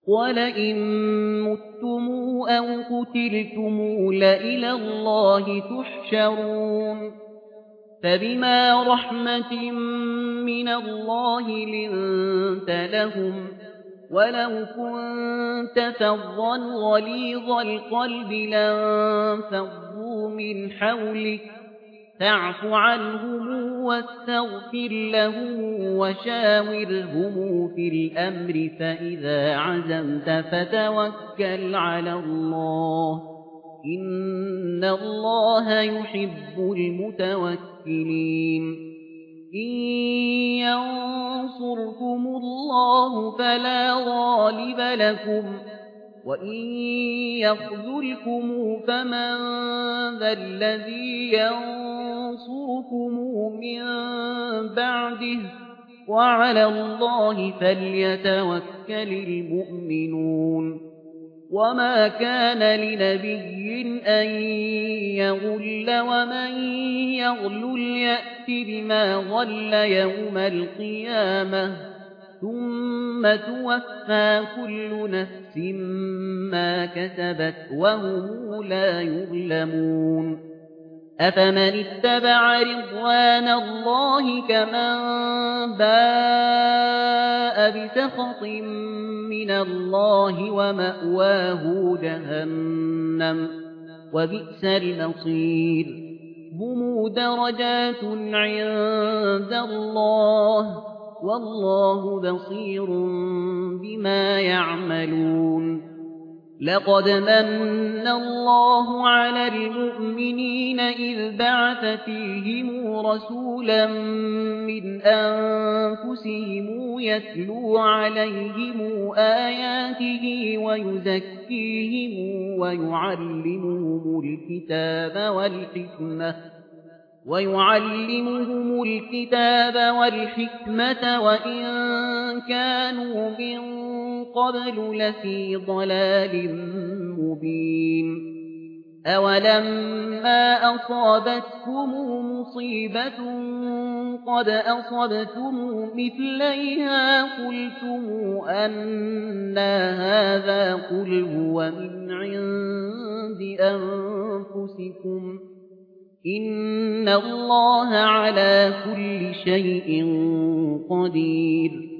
وَلَئِن مُّتُّمْ أَوْ قُتِلْتُمْ لَإِلَى اللَّهِ تُحْشَرُونَ فَبِمَا رَحْمَةٍ مِّنَ اللَّهِ لِنتَ لَهُمْ وَلَوْ كُنتَ فَظًّا غَلِيظَ الْقَلْبِ لَانفَضُّوا مِنْ حَوْلِكَ فَاعْفُ عَنْهُمْ وَاسْتَغْفِرْ لَهُمْ وَشَاوِرْهُمْ فِي الْأَمْرِ فَإِذَا عَزَمْتَ فَتَوَكَّلْ عَلَى اللَّهِ ۚ إِنَّ اللَّهَ يُحِبُّ الْمُتَوَكِّلِينَ إِن يَنصُرْكُمُ اللَّهُ فَلَا غَالِبَ لَكُمْ وَإِن يَخْذُلْكُمْ فَمَن ذَا الَّذِي يَنصُرُكُم مِّن بَعْدِهِ ۗ وَعَلَى اللَّهِ فَلْيَتَوَكَّلِ الْمُؤْمِنُونَ وَمَا كَانَ لِنَبِيٍّ أَن يَغُلَّ وَمَن يَغْلُلْ يَأْتِ بِمَا غَلَّ يَوْمَ الْقِيَامَةِ ثُمَّ تُوَفَّىٰ كُلُّ نَفْسٍ مَّا كَسَبَتْ وَهُمْ لَا يُظْلَمُونَ أَفَمَنِ اتَّبَعَ رِضْوَانَ اللَّهِ كَمَن بَاءَ بِسَخَطٍ مِّنَ اللَّهِ وَمَأْوَاهُ جَهَنَّمُ ۖ وَبِئْسَ الْمَصِيرُ هُمْ دَرَجَاتٌ عِندَ اللَّهِ ۗ وَاللَّهُ بَصِيرٌ بِمَا يَعْمَلُونَ لَقَدْ مَنَّ اللَّهُ عَلَى الْمُؤْمِنِينَ إِذْ بَعَثَ فِيهِمْ رَسُولًا مِّنْ أَنفُسِهِمْ يَتْلُو عَلَيْهِمْ آيَاتِهِ وَيُعَلِّمُهُمُ الْكِتَابَ وَالْحِكْمَةَ وَإِن كَانُوا مِن قَبْلُ لَفِي ضَلَالٍ مُّبِينٍ أَوَلَمَّا أَصَابَتْكُم مُّصِيبَةٌ قَدْ أَصَبْتُم مِّثْلَيْهَا قُلْتُمْ أَنَّىٰ هَٰذَا ۖ قُلْ هُوَ مِنْ عِندِ أَنفُسِكُمْ ۗ إِنَّ اللَّهَ عَلَىٰ كُلِّ شَيْءٍ قَدِيرٌ